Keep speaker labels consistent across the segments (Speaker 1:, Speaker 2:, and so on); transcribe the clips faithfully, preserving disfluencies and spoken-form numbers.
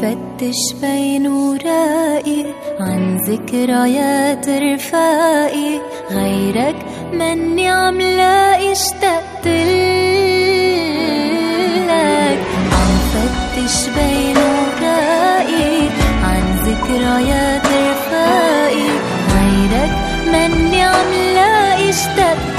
Speaker 1: فتش بين ورائي عن ذكريات رفائي، غيرك مني عم لاقي اشتقت لك. عم فتش بين ورائي عن ذكريات رفائي، غيرك مني عم لاقي اشتقت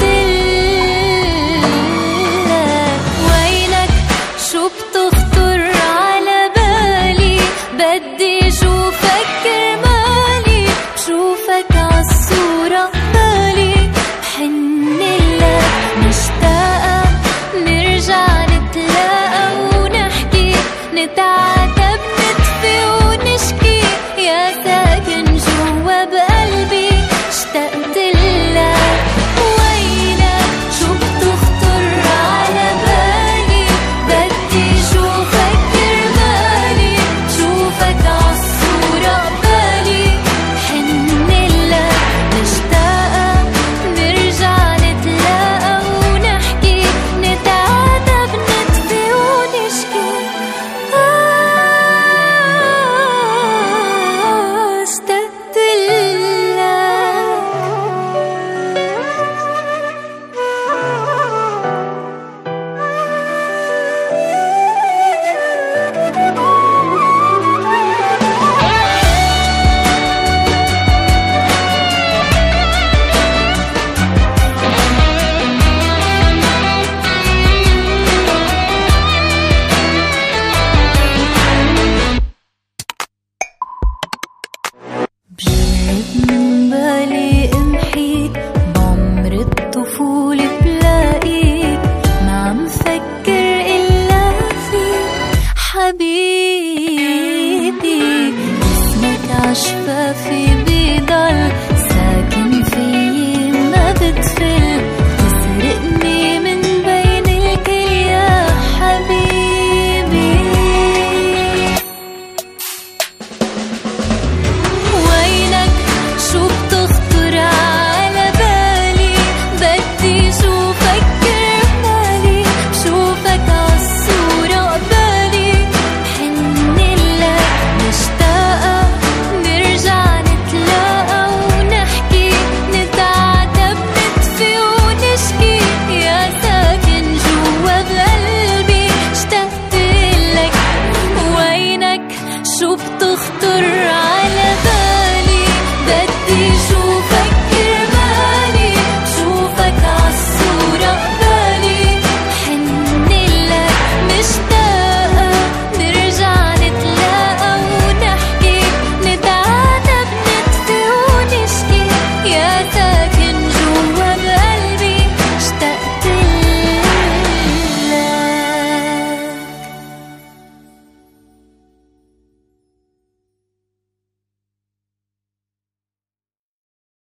Speaker 1: لك. وينك شو بتخطر على بالي، بدي شوفك كرمالي، بشوفك عالصورة بالي بحنلك. مشتاقة نرجع نتلاقى ونحكي، نتعاتب نطفي ونشكي، يا ساكن جوا بقلبي اشتقت لك. وينك شو بتخطر على بالي، بدي شوفك كرمالي، شوفك عالصورة بالي بحنلك. مشتاقة نرجع نتلاقى ونحكي، نتعاتب نطفي ونشكي، آه اشتقت بجرب من بالي امحيك، بعمر الطفولة بلاقيك، ما عم فكر إلا فيك حبيبي.